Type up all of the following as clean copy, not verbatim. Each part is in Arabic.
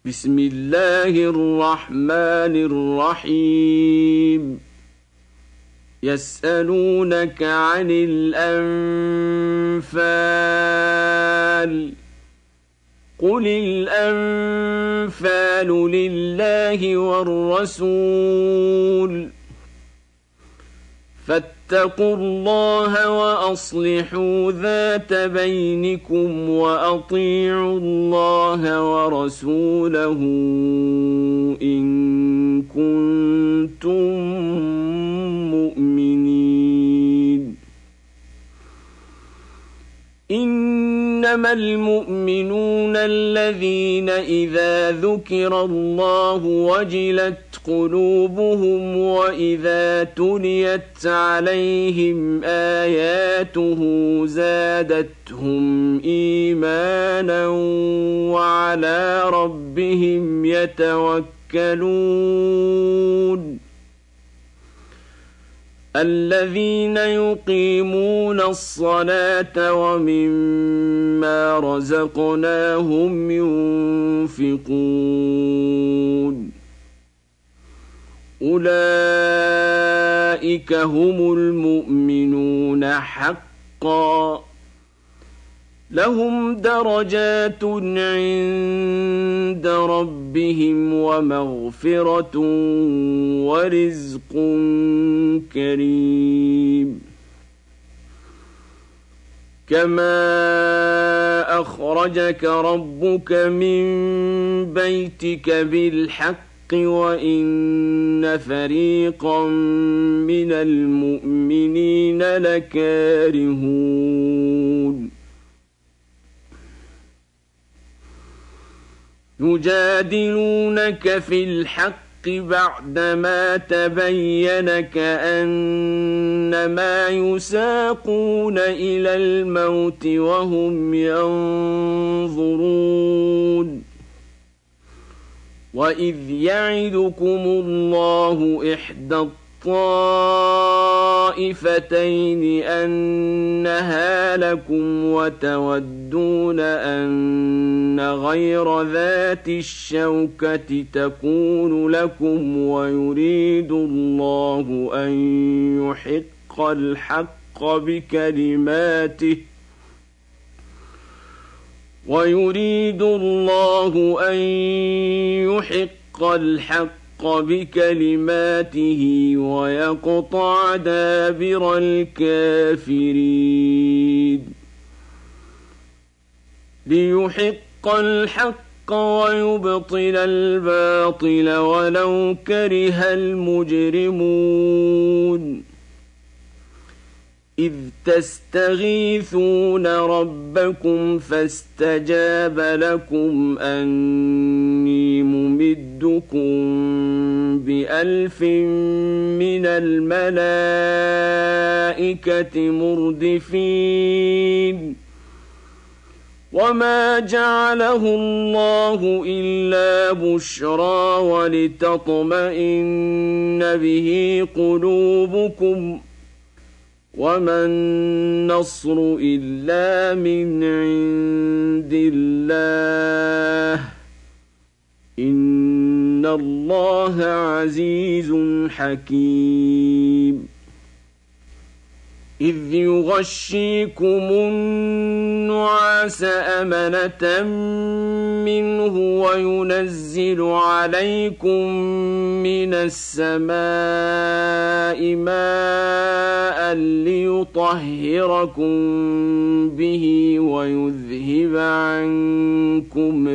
بسم الله الرحمن الرحيم يسألونك عن الأنفال قل الأنفال لله والرسول فاتقوا الله وأصلحوا ذات بينكم وأطيعوا الله ورسوله إن كنتم مؤمنين. إنما المؤمنون الذين إذا ذكر الله وجلت قلوبهم وإذا تليت عليهم آياته زادتهم إيمانا وعلى ربهم يتوكلون. الذين يقيمون الصلاة ومما رزقناهم ينفقون أولئك هم المؤمنون حقا لهم درجات عند ربهم ومغفرة ورزق كريم. كما أخرجك ربك من بيتك بالحق وإن فريقا من المؤمنين لكارهون. يجادلونك في الحق بعدما تبين كأنما يساقون إلى الموت وهم ينظرون. وإذ يعدكم الله إحدى الطائفتين أنها لكم وتودون أن غير ذات الشوكة تكون لكم ويريد الله أن يحق الحق بكلماته ويقطع دابر الكافرين. ليحق الحق ويبطل الباطل ولو كره المجرمون. إذ تستغيثون ربكم فاستجاب لكم أني ممدكم ب1000 من الملائكة مردفين. وما جعله الله إلا بشرى ولتطمئن به قلوبكم وما النصر إلا من عند الله إن الله عزيز حكيم. إذ يغشيكم النعاس أمنة منه وينزل عليكم من السماء ماء ليطهركم به ويذهب عنكم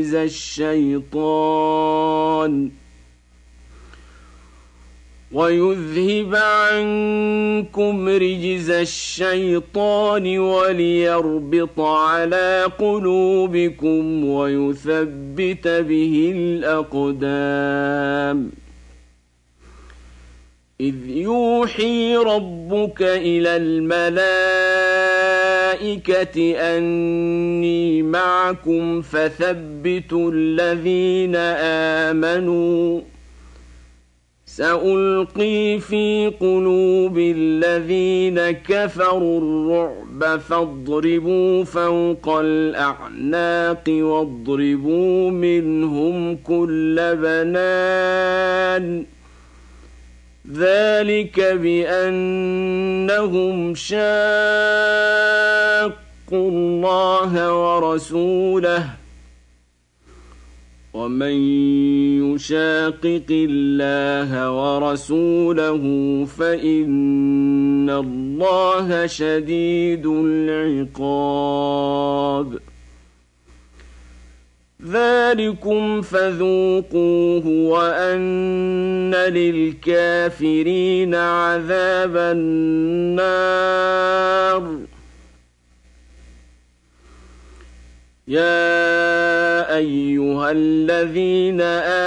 رجز الشيطان وليربط على قلوبكم ويثبت به الأقدام. إذ يوحي ربك إلى الملائكة أني معكم فثبتوا الذين آمنوا سألقي في قلوب الذين كفروا الرعب فاضربوا فوق الأعناق واضربوا منهم كل بنان ذلك بأنهم شاقوا الله ورسوله ومن يشاقق الله ورسوله فإن الله شديد العقاب ذلكم فذوقوه وأن للكافرين عذاب النار يا أيها الذين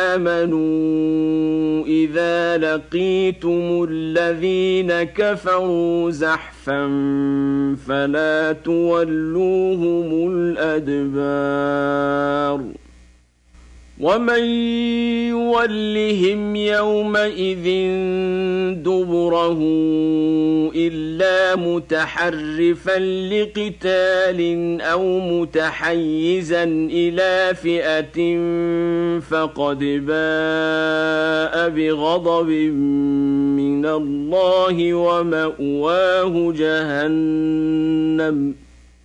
آمنوا إذا لقيتم الذين كفروا زحفا فلا تولوهم الأدبار ومن يولهم يومئذ دبره إلا متحرفا لقتال أو متحيزا إلى فئة فقد باء بغضب من الله ومأواه جهنم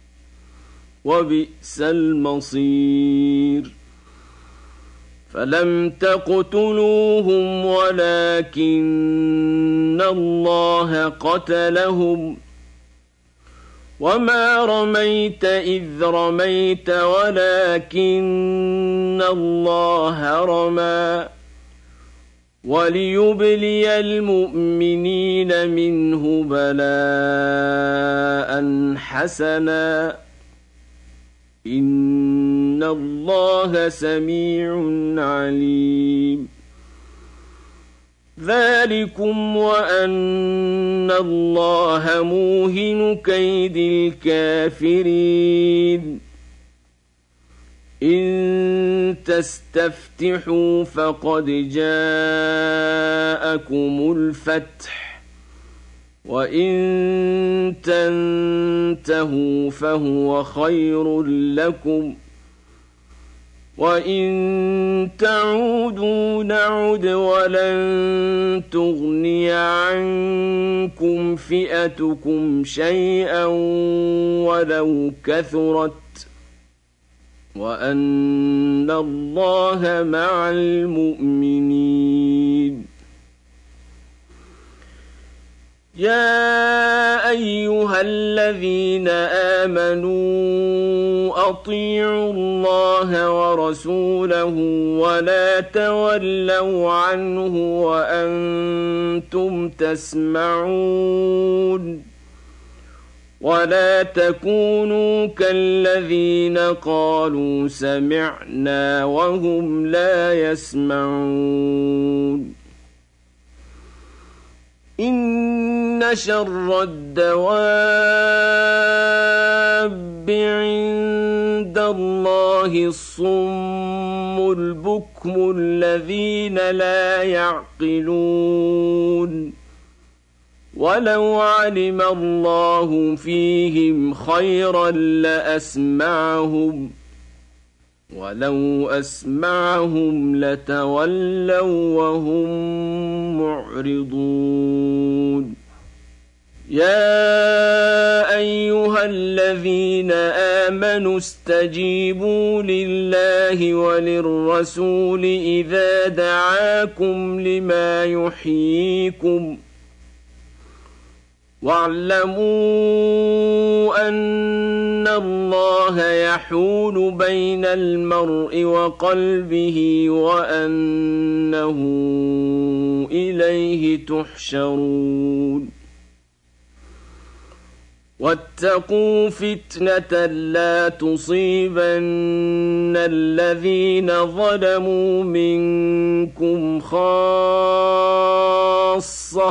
وبئس المصير فلم تقتلوهم ولكن الله قتلهم وما رميت إذ رميت ولكن الله رمى وليبلي المؤمنين منه بلاء حسنا إن الله سميع عليم ذلكم وأن الله موهن كيد الكافرين إن تستفتحوا فقد جاءكم الفتح وإن تنتهوا فهو خير لكم وإن تعودوا نعد ولن تغني عنكم فئتكم شيئا ولو كثرت وأن الله مع المؤمنين يا أيها الذين آمنوا أطيعوا الله ورسوله ولا تولوا عنه وأنتم تسمعون ولا تكونوا كالذين قالوا سمعنا وهم لا يسمعون إن شر الدواب عند الله الصم البكم الذين لا يعقلون ولو علم الله فيهم خيرا لأسمعهم ولو أسمعهم لتولوا وهم معرضون يا أيها الذين آمنوا استجيبوا لله وللرسول إذا دعاكم لما يحييكم واعلموا أن الله يحول بين المرء وقلبه وأنه إليه تحشرون واتقوا فتنة لا تصيبن الذين ظلموا منكم خاصة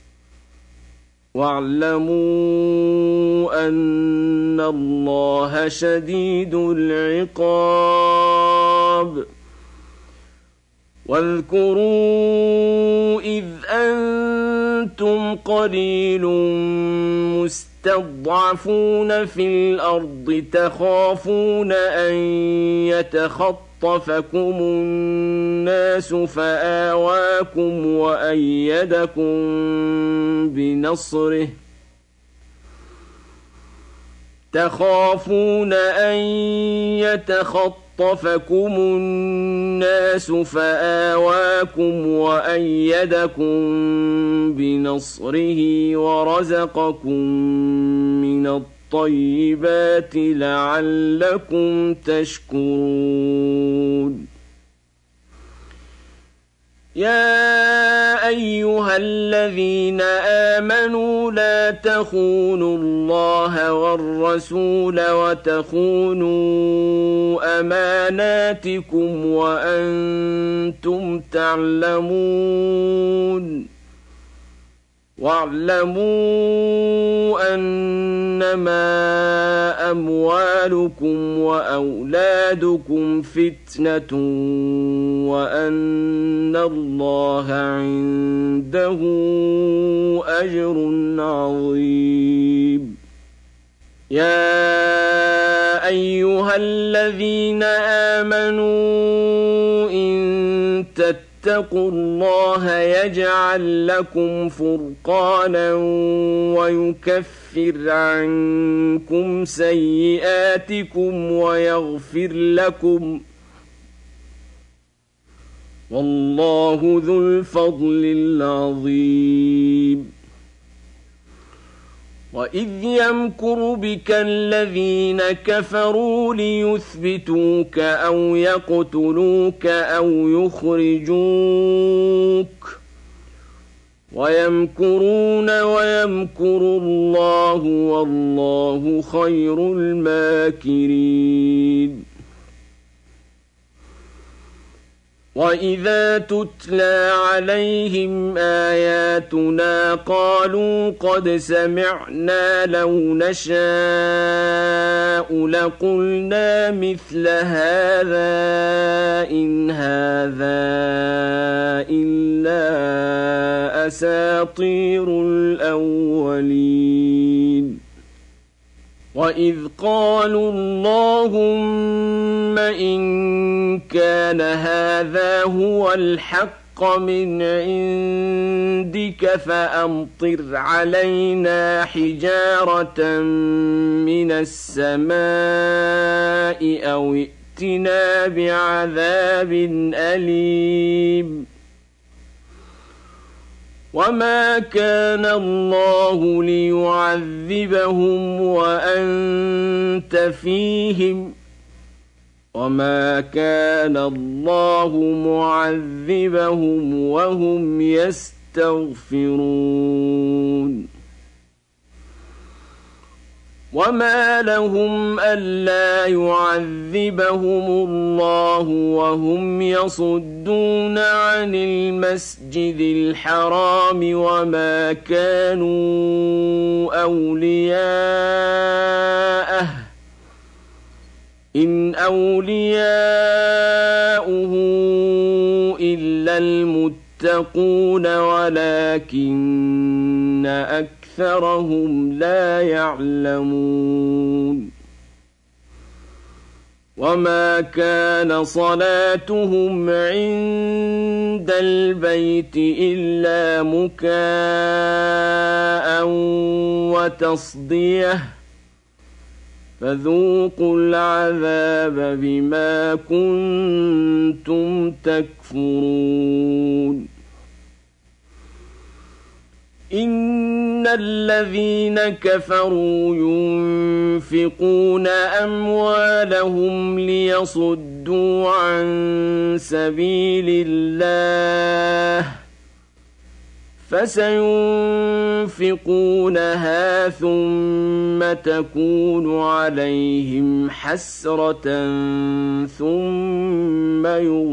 واعلموا أن الله شديد العقاب واذكروا إذ أنتم قليل مستضعفون في الأرض تخافون أن يتخطفكم الناس فآواكم وأيدكم بنصره تخافون أن يتخطفكم الناس فآواكم وأيدكم بنصره ورزقكم من الطيبات لعلكم تشكرون يا أيها الذين آمنوا لا تخونوا الله والرسول وتخونوا أماناتكم وأنتم تعلمون واعلموا أنما أموالكم وأولادكم فتنة وأن الله عنده أجر عظيم يا أيها الذين آمنوا إن اتقوا الله يجعل لكم فرقانا ويكفر عنكم سيئاتكم ويغفر لكم والله ذو الفضل العظيم وإذ يمكر بك الذين كفروا ليثبتوك أو يقتلوك أو يخرجوك ويمكرون ويمكر الله والله خير الماكرين وإذا تتلى عليهم آياتنا قالوا قد سمعنا لو نشاء لقلنا مثل هذا إن هذا إلا أساطير الأولين وإذ قالوا اللهم إن كان هذا هو الحق من عندك فأمطر علينا حجارة من السماء أو ائتنا بعذاب أليم وما كان الله ليعذبهم وأنت فيهم وما كان الله معذبهم وهم يستغفرون وما لهم ألا يعذبهم الله وهم يصدون عن المسجد الحرام وما كانوا أولياءه إن أولياؤه إلا المتقون ولكن أكثرهم لا يعلمون وما كان صلاتهم عند البيت إلا مكاء وتصديه فذوقوا العذاب بما كنتم تكفرون إن الذين كفروا ينفقون أموالهم ليصدوا عن سبيل الله فسينفقونها ثم تكون عليهم حسرة ثم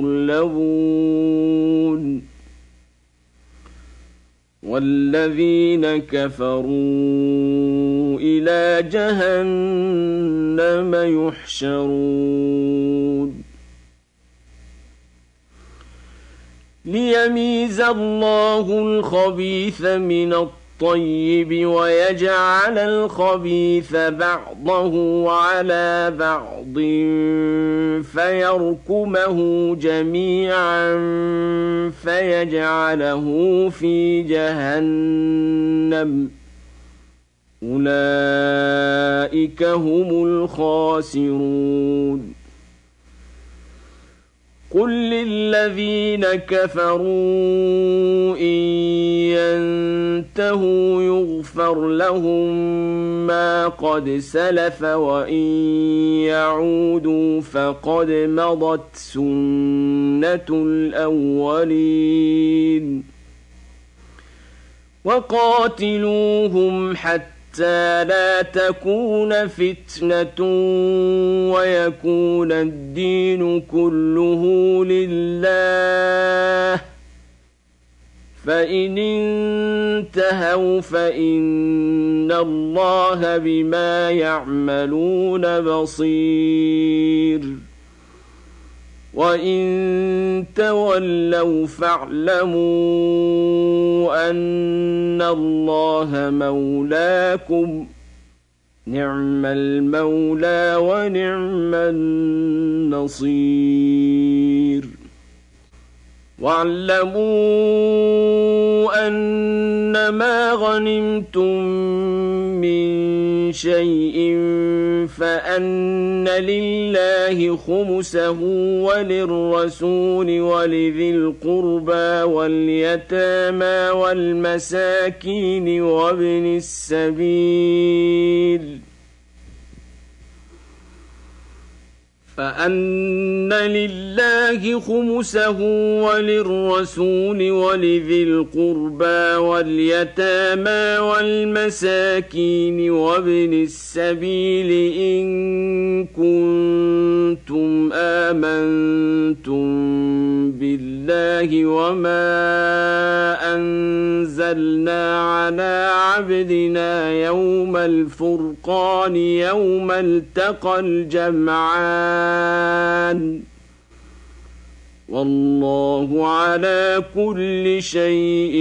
يغلبون والذين كفروا إلى جهنم يحشرون ليميز الله الخبيث من الطيب ويجعل الخبيث بعضه على بعض فيركمه جميعا فيجعله في جهنم أولئك هم الخاسرون قل للذين كفروا إن ينتهوا يغفر لهم ما قد سلف وإن يعودوا فقد مضت سنة الأولين وقاتلوهم حتى لا تكون فتنة ويكون الدين كله لله فإن انتهوا فإن الله بما يعملون بصير وإن تولوا فاعلموا أن الله مولاكم نعم المولى ونعم النصير واعلموا أنما غنمتم من شيء فأن لله خمسه وللرسول ولذي القربى واليتامى والمساكين وابن السبيل فأن لله خمسه وللرسول ولذي القربى واليتامى والمساكين وابن السبيل إن كنتم آمنتم بالله وما أنزلنا على عبدنا يوم الفرقان يوم التقى الجمعان والله على كل شيء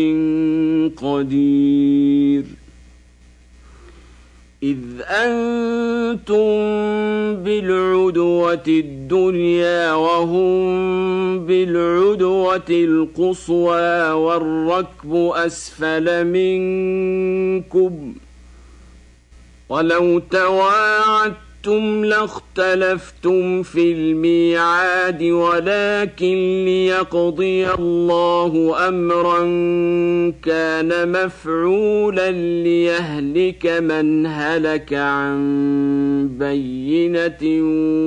قدير إذ أنتم بالعدوة الدنيا وهم بالعدوة القصوى والركب أسفل منكم ولو تواعدتم لاختلفتم في الميعاد ولكن ليقضي الله أمرا كان مفعولا ليهلك من هلك عن بينة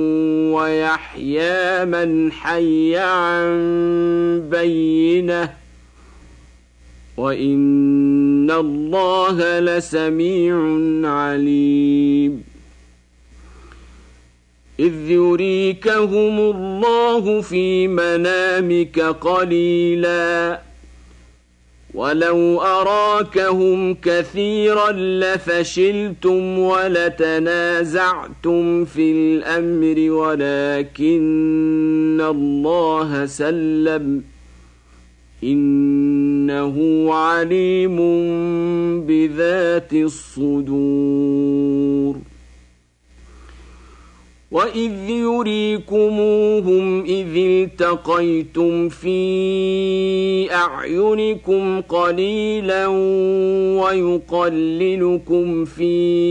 ويحيى من حي عن بينة وإن الله لسميع عليم إذ يريكهم الله في منامك قليلا ولو أراكهم كثيرا لفشلتم ولتنازعتم في الأمر ولكن الله سلم إنه عليم بذات الصدور وإذ يريكموهم إذ التقيتم في أعينكم قليلا ويقللكم في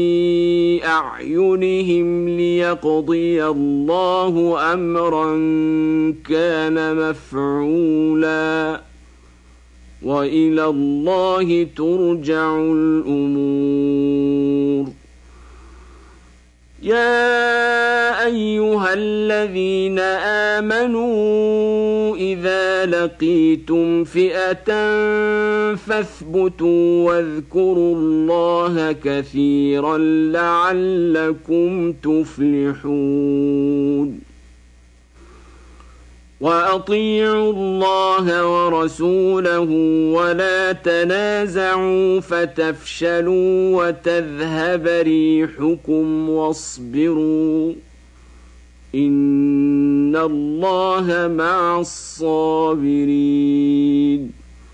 أعينهم ليقضي الله أمرا كان مفعولا وإلى الله ترجع الأمور يا أيها الذين آمنوا إذا لقيتم فئة فاثبتوا واذكروا الله كثيرا لعلكم تفلحون وأطيعوا الله ورسوله ولا تنازعوا فتفشلوا وتذهب ريحكم واصبروا إن الله مع الصابرين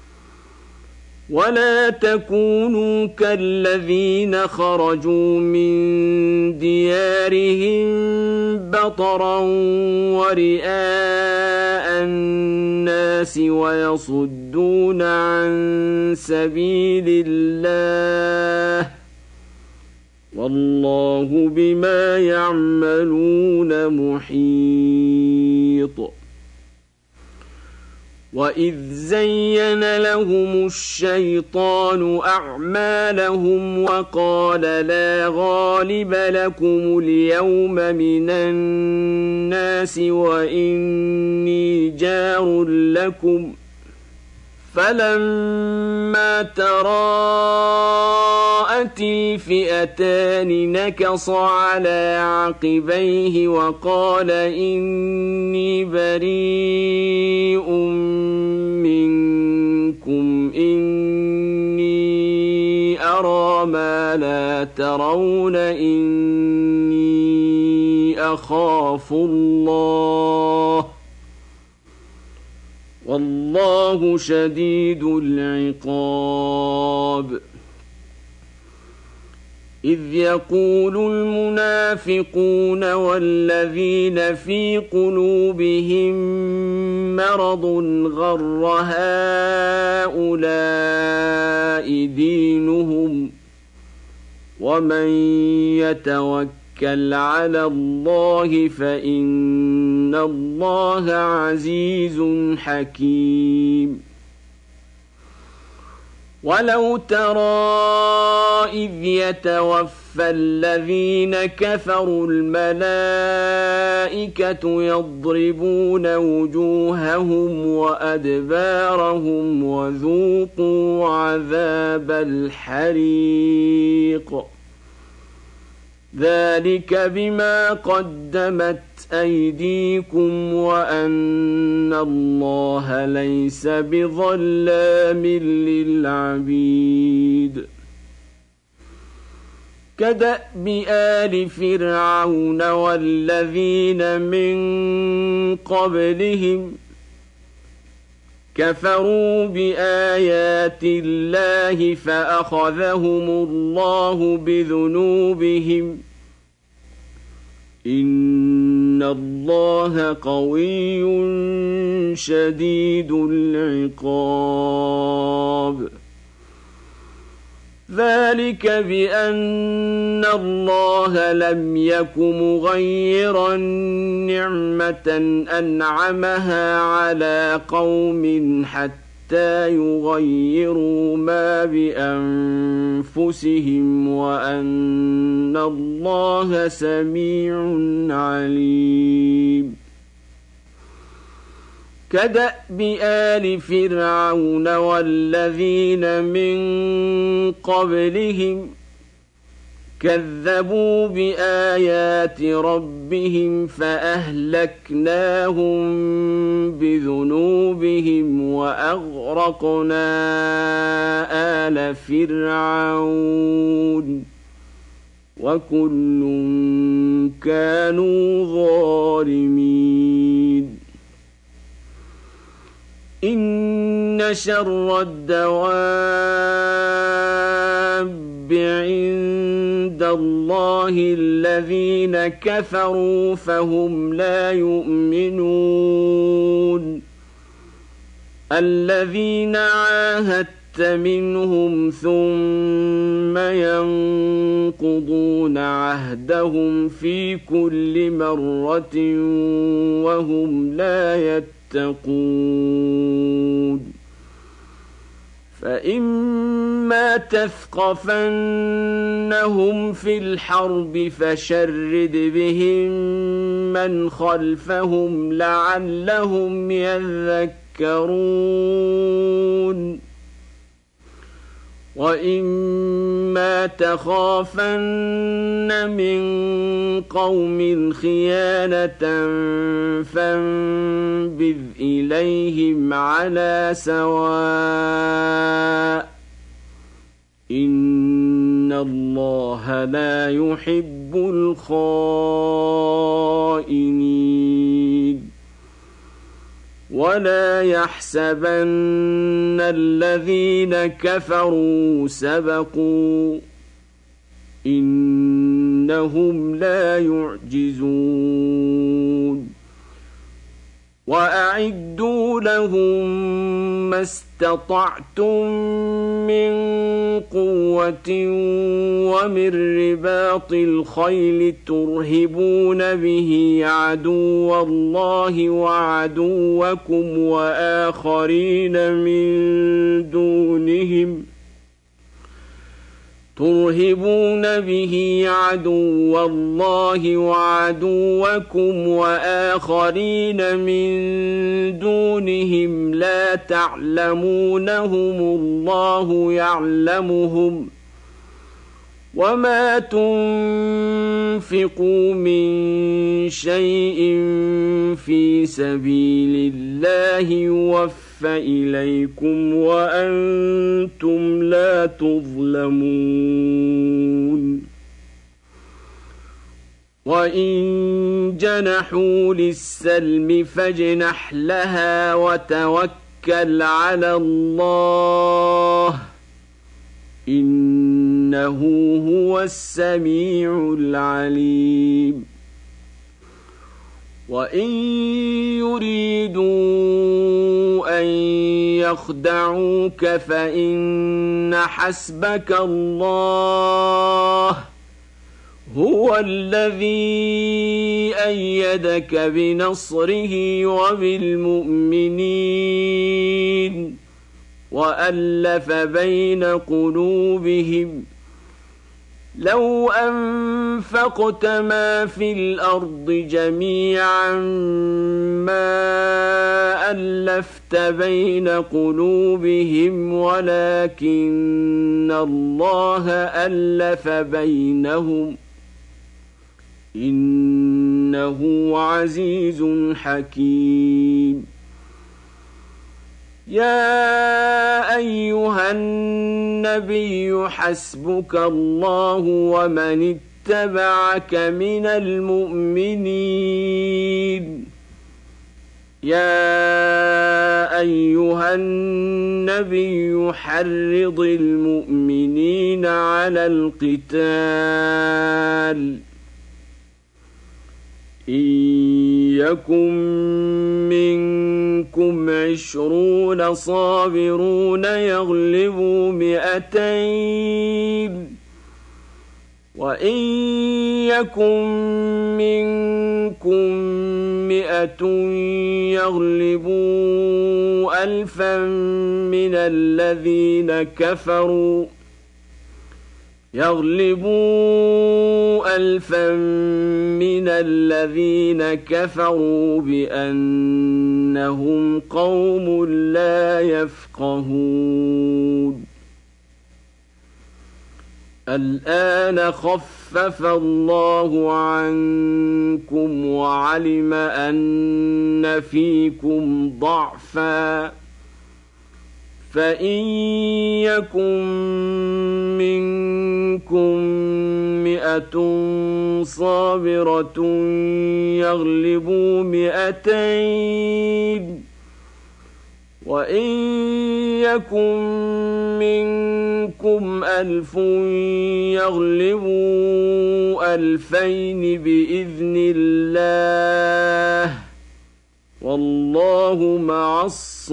ولا تكونوا كالذين خرجوا من ديارهم بطرا ورئاء الناس ويصدون عن سبيل الله والله بما يعملون محيط وإذ زين لهم الشيطان أعمالهم وقال لا غالب لكم اليوم من الناس وإني جار لكم فلما تراءت الفئتان نكص على عقبيه وقال إني بريء منكم إني أرى ما لا ترون إني أخاف الله والله شديد العقاب إذ يقول المنافقون والذين في قلوبهم مرض غر هؤلاء دينهم ومن يتوكل على الله فإن الله عزيز حكيم ولو ترى إذ يتوفى الذين كفروا الملائكة يضربون وجوههم وأدبارهم وذوقوا عذاب الحريق ذلك بما قدمت أيديكم وأن الله ليس بظلام للعبيد كدأب آل فرعون والذين من قبلهم كفروا بآيات الله فأخذهم الله بذنوبهم إن الله قوي شديد العقاب ذلك بأن الله لم يك مغيرا نعمة أنعمها على قوم حتى يغيروا ما بأنفسهم وأن الله سميع عليم كدأب آل فرعون والذين من قبلهم كذبوا بآيات ربهم فأهلكناهم بذنوبهم وأغرقنا آل فرعون وكل كانوا ظالمين إن شر الدواب عند الله الذين كفروا فهم لا يؤمنون الذين عاهدت منهم ثم ينقضون عهدهم في كل مرة وهم لا يتقون فإما تثقفنهم في الحرب فشرد بهم من خلفهم لعلهم يذكرون وإما تخافن من قوم خيانة فانبذ إليهم على سواء إن إن الله لا يحب الخائنين ولا يحسبن الذين كفروا سبقوا إنهم لا يعجزون وأعدوا لهم ما استطعتم من قوة ومن رباط الخيل ترهبون به عدو الله وعدوكم وآخرين من دونهم لا تعلمونهم الله يعلمهم وما تنفقوا من شيء في سبيل الله يوفى إليكم وأنتم لا تظلمون وإن جنحوا للسلم فاجنح لها وتوكل على الله إنه هو السميع العليم وإن يريدوا أن يخدعوك فإن حسبك الله هو الذي أيدك بنصره وبالمؤمنين وألف بين قلوبهم لو أنفقت ما في الأرض جميعا ما ألفت بين قلوبهم ولكن الله ألف بينهم إنه عزيز حكيم يا أيها النبي حسبك الله ومن اتبعك من المؤمنين يا أيها النبي حرض المؤمنين على القتال إن يكن منكم 20 صابرون يغلبوا 200 وإن يكن منكم 100 يغلبوا 1000 من الذين كفروا بأنهم قوم لا يفقهون الآن خفف الله عنكم وعلم أن فيكم ضعفا فإن يكن منكم 100 صابرة يغلبوا 200 وإن يكن منكم 1000 يغلبوا 2000 بإذن الله والله مع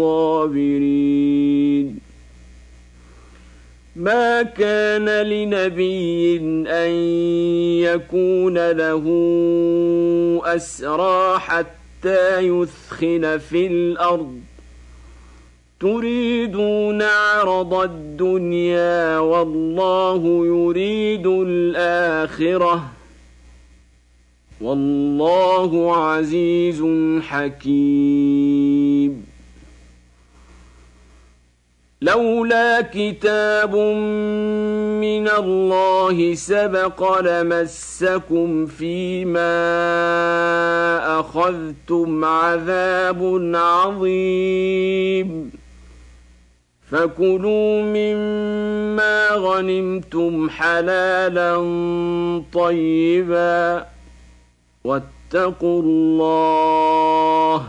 الصابرين ما كان لنبي أن يكون له أسرى حتى يثخن في الأرض تريدون عرض الدنيا والله يريد الآخرة والله عزيز حكيم لولا كتاب من الله سبق لمسكم فيما أخذتم عذاب عظيم فكلوا مما غنمتم حلالا طيبا واتقوا الله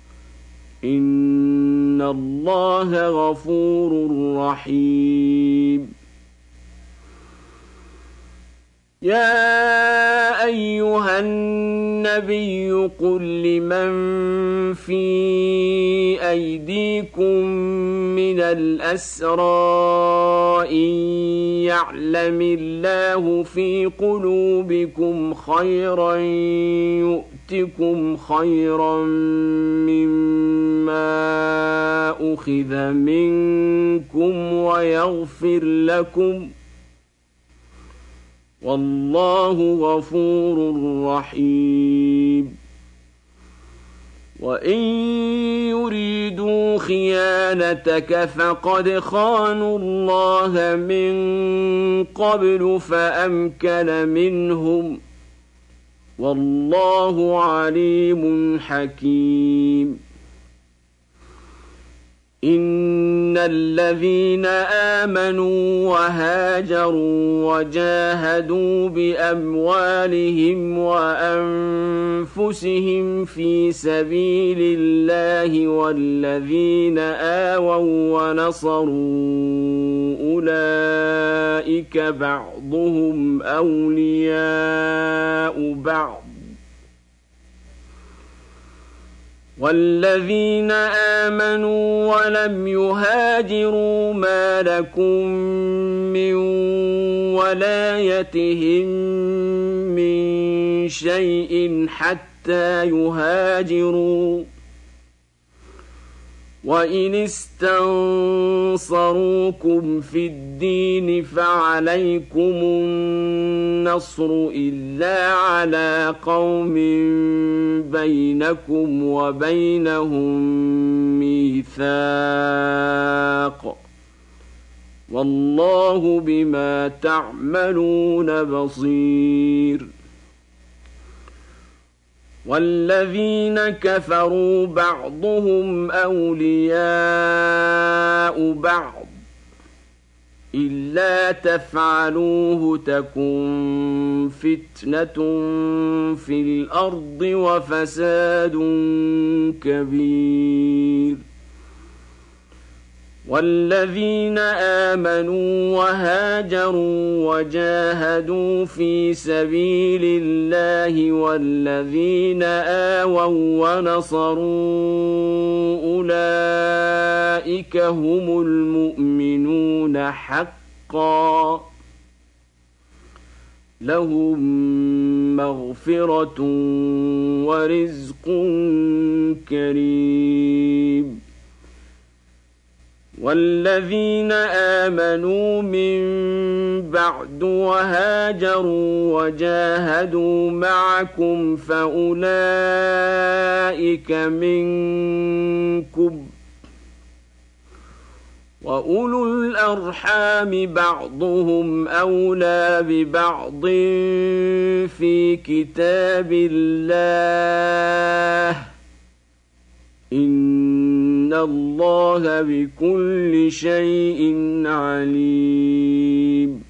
إن الله غفور رحيم. يا أيها النبي قل لمن في أيديكم من الأسرى إن يعلم الله في قلوبكم خيرا يؤتكم خيرا مما أخذ منكم ويغفر لكم والله غفور رحيم. وإن يريدوا خيانتك فقد خانوا الله من قبل فأمكن منهم والله عليم حكيم. إن الذين آمنوا وهاجروا وجاهدوا بأموالهم وأنفسهم في سبيل الله والذين آووا ونصروا أولئك بعضهم أولياء بعض والذين آمنوا ولم يهاجروا ما لكم من ولايتهم من شيء حتى يهاجروا وإن استنصروكم في الدين فعليكم النصر إلا على قوم بينكم وبينهم ميثاق والله بما تعملون بصير. والذين كفروا بعضهم أولياء بعض إلا تفعلوه تكن فتنة في الأرض وفساد كبير. والذين آمنوا وهاجروا وجاهدوا في سبيل الله والذين آووا ونصروا أولئك هم المؤمنون حقا لهم مغفرة ورزق كريم. والذين آمنوا من بعد وهاجروا وجاهدوا معكم فأولئك منكم وأولو الأرحام بعضهم أولى ببعض في كتاب الله إن الله بكل شيء عليم.